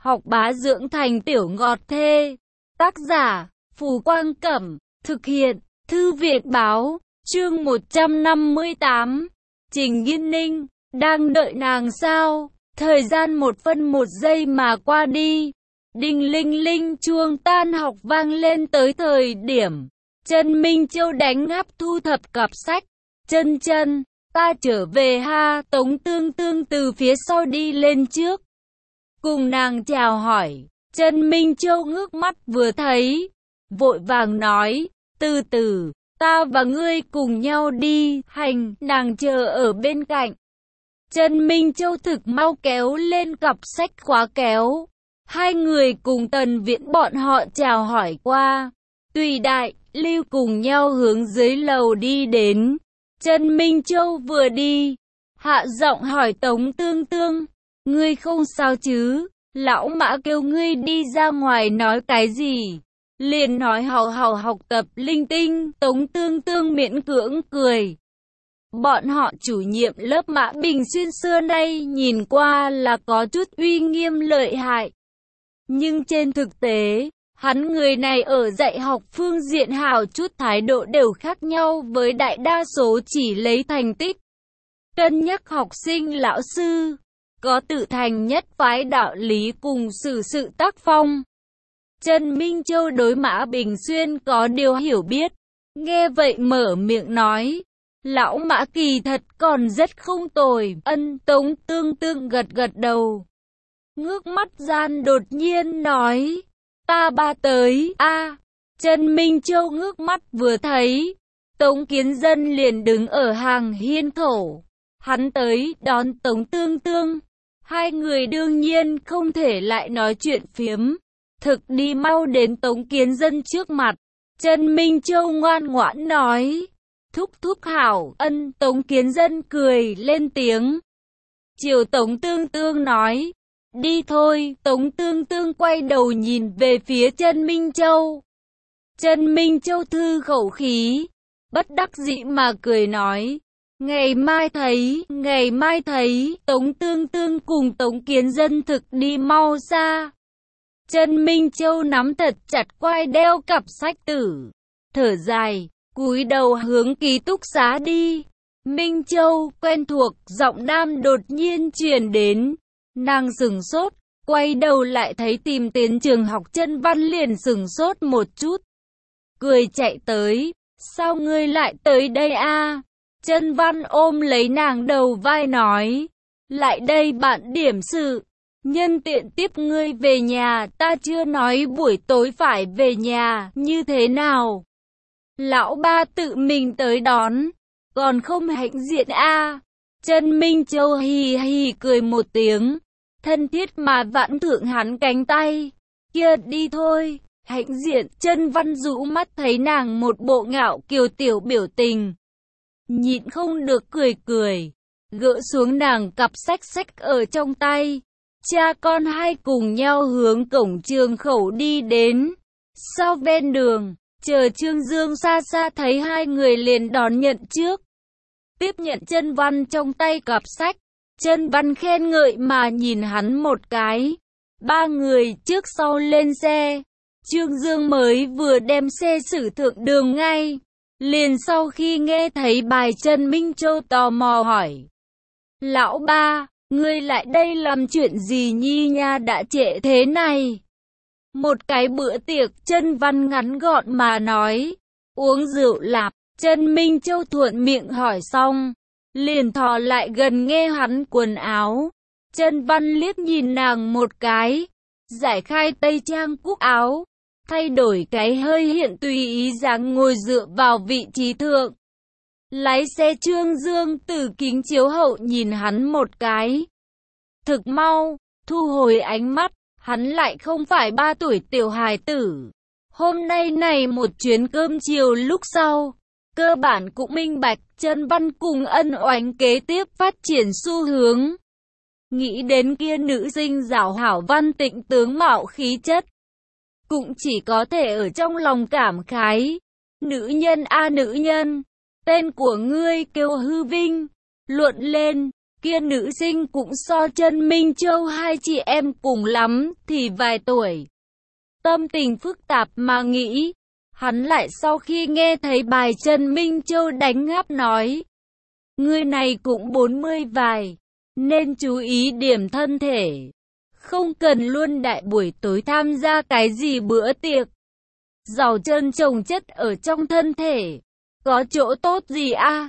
học bá dưỡng thành tiểu ngọt thê. Tác giả, Phù Quang Cẩm, thực hiện, Thư viện Báo, chương 158. Trình Nghiên Ninh, đang đợi nàng sao? Thời gian 1 phân 1 giây mà qua đi. Đinh linh linh chuông tan học vang lên tới thời điểm Trần Minh Châu đánh ngáp thu thập cặp sách. Chân chân, ta trở về ha. Tống Tương Tương từ phía sau đi lên trước, cùng nàng chào hỏi. Trần Minh Châu ngước mắt vừa thấy, vội vàng nói, từ từ, ta và ngươi cùng nhau đi. Hành, nàng chờ ở bên cạnh. Trần Minh Châu thực mau kéo lên cặp sách khóa kéo. Hai người cùng Tần Viễn bọn họ chào hỏi qua. Tùy Đại, Lưu cùng nhau hướng dưới lầu đi đến. Trần Minh Châu vừa đi, hạ giọng hỏi Tống Tương Tương, ngươi không sao chứ? Lão Mã kêu ngươi đi ra ngoài nói cái gì? Liền nói hào học tập linh tinh. Tống Tương Tương miễn cưỡng cười. Bọn họ chủ nhiệm lớp Mã Bình Xuyên xưa nay nhìn qua là có chút uy nghiêm lợi hại. Nhưng trên thực tế, hắn người này ở dạy học phương diện hảo chút thái độ đều khác nhau với đại đa số chỉ lấy thành tích. Cân nhắc học sinh lão sư, có tự thành nhất phái đạo lý cùng xử sự tác phong. Trần Minh Châu đối Mã Bình Xuyên có điều hiểu biết, nghe vậy mở miệng nói, lão Mã kỳ thật còn rất không tồi. Tống Tương Tương gật gật đầu. Ngước mắt gian đột nhiên nói, ta ba tới a. Trần Minh Châu ngước mắt vừa thấy, Tống Kiến Dân liền đứng ở hàng hiên khẩu. Hắn tới đón Tống Tương Tương. Hai người đương nhiên không thể lại nói chuyện phiếm, thực đi mau đến Tống Kiến Dân trước mặt. Trần Minh Châu ngoan ngoãn nói, thúc thúc hảo. Tống Kiến Dân cười lên tiếng. Chiều Tống Tương Tương nói, đi thôi. Tống Tương Tương quay đầu nhìn về phía Trần Minh Châu. Trần Minh Châu thư khẩu khí, bất đắc dĩ mà cười nói, ngày mai thấy, ngày mai thấy. Tống Tương Tương cùng Tống Kiến Dân thực đi mau ra. Trần Minh Châu nắm thật chặt quai đeo cặp sách tử, thở dài, cúi đầu hướng ký túc xá đi. Minh Châu, quen thuộc giọng nam đột nhiên truyền đến. Nàng sửng sốt, quay đầu lại thấy tìm tiến trường học Trần Văn liền sửng sốt một chút. Cười chạy tới, sao ngươi lại tới đây a? Trần Văn ôm lấy nàng đầu vai nói, lại đây bạn điểm sự, nhân tiện tiếp ngươi về nhà. Ta chưa nói buổi tối phải về nhà, như thế nào? Lão ba tự mình tới đón, còn không hãnh diện a? Trần Minh Châu hì hì cười một tiếng, thân thiết mà vãn thượng hắn cánh tay. Kia đi thôi, hãnh diện. Trần Văn rũ mắt thấy nàng một bộ ngạo kiều tiểu biểu tình, nhịn không được cười cười, gỡ xuống nàng cặp sách ở trong tay. Cha con hai cùng nhau hướng cổng trường khẩu đi đến. Sau ven đường, chờ Trương Dương xa xa thấy hai người liền đón nhận trước. Tiếp nhận Trần Văn trong tay cặp sách, Trần Văn khen ngợi mà nhìn hắn một cái. Ba người trước sau lên xe. Trương Dương mới vừa đem xe xử thượng đường ngay. Liền sau khi nghe thấy bài, Trần Minh Châu tò mò hỏi, lão ba, ngươi lại đây làm chuyện gì nhi nha, đã trễ thế này? Một cái bữa tiệc. Trần Văn ngắn gọn mà nói, uống rượu lạp. Trần Minh Châu thuận miệng hỏi xong, liền thò lại gần nghe hắn quần áo. Trần Văn liếc nhìn nàng một cái, giải khai tây trang cúc áo, thay đổi cái hơi hiện tùy ý dáng ngồi dựa vào vị trí thượng. Lái xe Trương Dương từ kính chiếu hậu nhìn hắn một cái. Thực mau, thu hồi ánh mắt, hắn lại không phải 3 tuổi tiểu hài tử. Hôm nay này một chuyến cơm chiều lúc sau, cơ bản cũng minh bạch Trần Văn cùng Ân Oánh kế tiếp phát triển xu hướng. Nghĩ đến kia nữ sinh giảo hảo văn tịnh tướng mạo khí chất, cũng chỉ có thể ở trong lòng cảm khái. Nữ nhân a nữ nhân, tên của ngươi kêu hư vinh. Luận lên, Kia nữ sinh cũng so Trần Minh Châu hai chị em cùng lắm thì vài tuổi. Tâm tình phức tạp mà nghĩ, hắn lại sau khi nghe thấy bài Trần Minh Châu đánh ngáp nói. Người này cũng 40 vài, nên chú ý điểm thân thể. Không cần luôn đại buổi tối tham gia cái gì bữa tiệc. Giàu chân chồng chất ở trong thân thể. Có chỗ tốt gì a?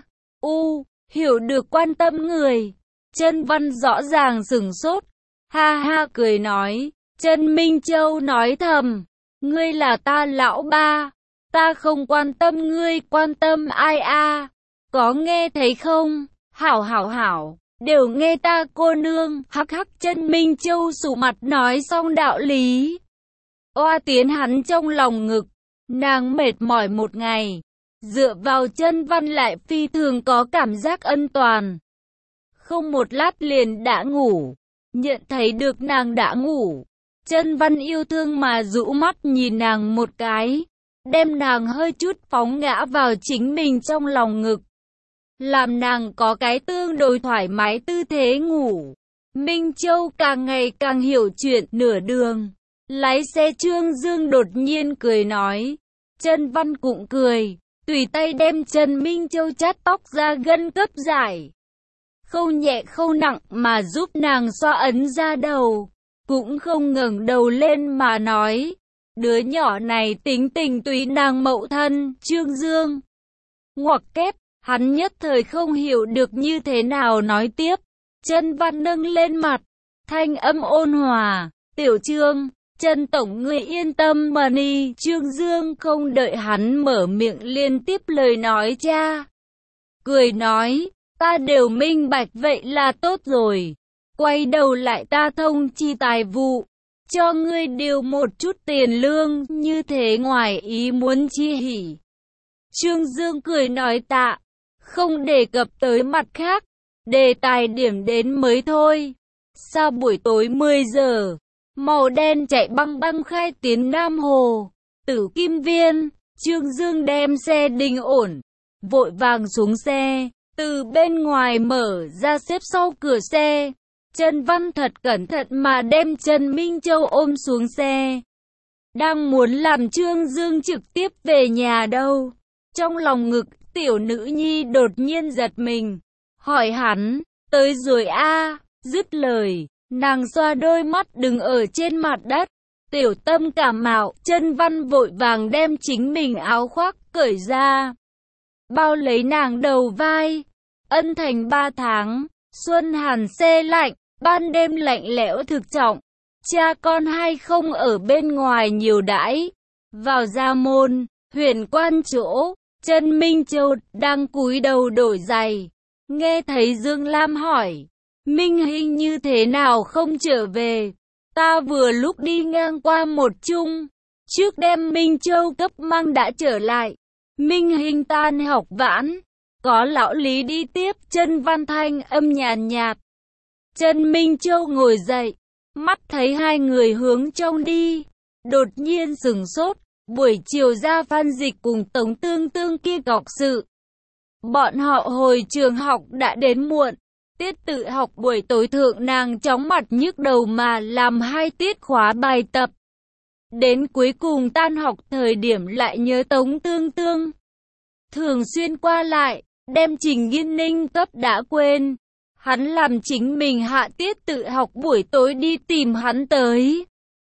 Hiểu được quan tâm người. Trần Văn rõ ràng sửng sốt. Ha ha cười nói. Trần Minh Châu nói thầm. Ngươi là ta lão ba. Ta không quan tâm ngươi, quan tâm ai a? Có nghe thấy không? Hảo. Đều nghe ta cô nương. Hắc hắc. Trần Minh Châu sụ mặt nói xong đạo lý. Oa tiến hắn trong lòng ngực. Nàng mệt mỏi một ngày. Dựa vào Trần Văn lại phi thường có cảm giác ân toàn. Không một lát liền đã ngủ. Nhận thấy được nàng đã ngủ. Trần Văn yêu thương mà rũ mắt nhìn nàng một cái. Đem nàng hơi chút phóng ngã vào chính mình trong lòng ngực. Làm nàng có cái tương đối thoải mái tư thế ngủ. Minh Châu càng ngày càng hiểu chuyện. Nửa đường, lái xe Trương Dương đột nhiên cười nói. Trần Văn cũng cười, tùy tay đem Trần Minh Châu chát tóc ra gân cấp giải. Khâu nhẹ khâu nặng mà giúp nàng xoa ấn ra đầu. Cũng không ngẩng đầu lên mà nói. Đứa nhỏ này tính tình tùy nàng mậu thân. Trương Dương ngoặc kép. Hắn nhất thời không hiểu được như thế nào nói tiếp. Trần Văn nâng lên mặt, thanh âm ôn hòa. Tiểu Trương, Trần Tổng ngươi yên tâm mà đi. Trương Dương không đợi hắn mở miệng liên tiếp lời nói cha. Cười nói, ta đều minh bạch vậy là tốt rồi. Quay đầu lại ta thông chi tài vụ. Cho ngươi điều một chút tiền lương, như thế ngoài ý muốn chi hỉ. Trương Dương cười nói tạ. Không đề cập tới mặt khác, đề tài điểm đến mới thôi. Sau buổi tối 10 giờ, màu đen chạy băng băng khai tiến Nam Hồ, Tử Kim Viên. Trương Dương đem xe đình ổn, vội vàng xuống xe, từ bên ngoài mở ra xếp sau cửa xe. Trần Văn thật cẩn thận mà đem Trần Minh Châu ôm xuống xe. Đang muốn làm Trương Dương trực tiếp về nhà đâu. Trong lòng ngực, tiểu nữ nhi đột nhiên giật mình. Hỏi hắn, tới rồi a? Dứt lời, nàng xoa đôi mắt đứng ở trên mặt đất. Tiểu tâm cảm mạo, Trần Văn vội vàng đem chính mình áo khoác cởi ra. Bao lấy nàng đầu vai. Ân thành 3 tháng, xuân hàn se lạnh, ban đêm lạnh lẽo thực trọng. Cha con hai không ở bên ngoài nhiều đãi. Vào ra môn, huyền quan chỗ, Trần Minh Châu đang cúi đầu đổi giày. Nghe thấy Dương Lam hỏi, Minh Hinh như thế nào không trở về? Ta vừa lúc đi ngang qua một chung, trước đem Minh Châu cấp mang đã trở lại. Minh Hinh tan học vãn, có lão Lý đi tiếp. Trần Văn thanh âm nhàn nhạt. Trần Minh Châu ngồi dậy, mắt thấy hai người hướng trong đi, đột nhiên sửng sốt. Buổi chiều ra Phan Dịch cùng Tống Tương Tương kia gọc sự. Bọn họ hồi trường học đã đến muộn. Tiết tự học buổi tối thượng nàng chóng mặt nhức đầu mà làm 2 tiết khóa bài tập. Đến cuối cùng tan học thời điểm lại nhớ Tống Tương Tương. Thường xuyên qua lại, đem Trình Nghiên Ninh cấp đã quên. Hắn làm chính mình hạ tiết tự học buổi tối đi tìm hắn tới.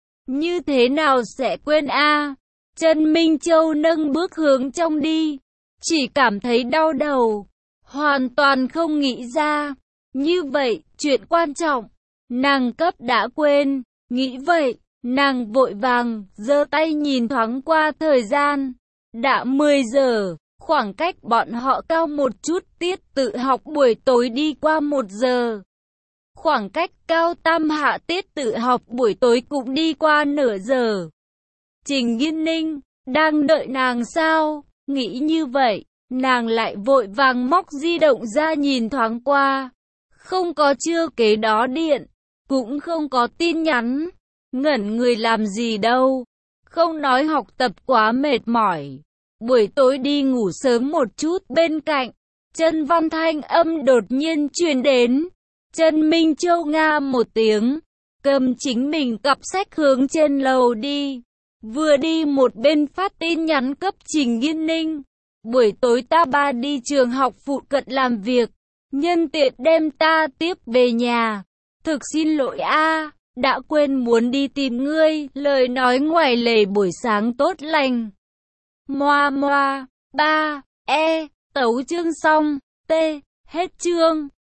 Như thế nào sẽ quên a? Trần Minh Châu nâng bước hướng trong đi. Chỉ cảm thấy đau đầu. Hoàn toàn không nghĩ ra. Như vậy, chuyện quan trọng. Nàng cấp đã quên. Nghĩ vậy, nàng vội vàng, giơ tay nhìn thoáng qua thời gian. Đã 10 giờ, khoảng cách bọn họ cao một chút, tiết tự học buổi tối đi qua 1 giờ. Khoảng cách cao tam hạ tiết tự học buổi tối cũng đi qua nửa giờ. Trình Nghiên Ninh, đang đợi nàng sao? Nghĩ như vậy, nàng lại vội vàng móc di động ra nhìn thoáng qua. Không có chưa kế đó điện, cũng không có tin nhắn. Ngẩn người làm gì đâu. Không nói học tập quá mệt mỏi. Buổi tối đi ngủ sớm một chút. Bên cạnh, Trần Văn thanh âm đột nhiên truyền đến. Trần Minh Châu nga một tiếng, cầm chính mình cặp sách hướng trên lầu đi. Vừa đi một bên phát tin nhắn cấp Trình Nghiên Ninh. Buổi tối ta ba đi trường học phụ cận làm việc, nhân tiện đem ta tiếp về nhà. Thực xin lỗi a, đã quên muốn đi tìm ngươi, lời nói ngoài lề buổi sáng tốt lành. Moa moa, tấu chương xong, hết chương.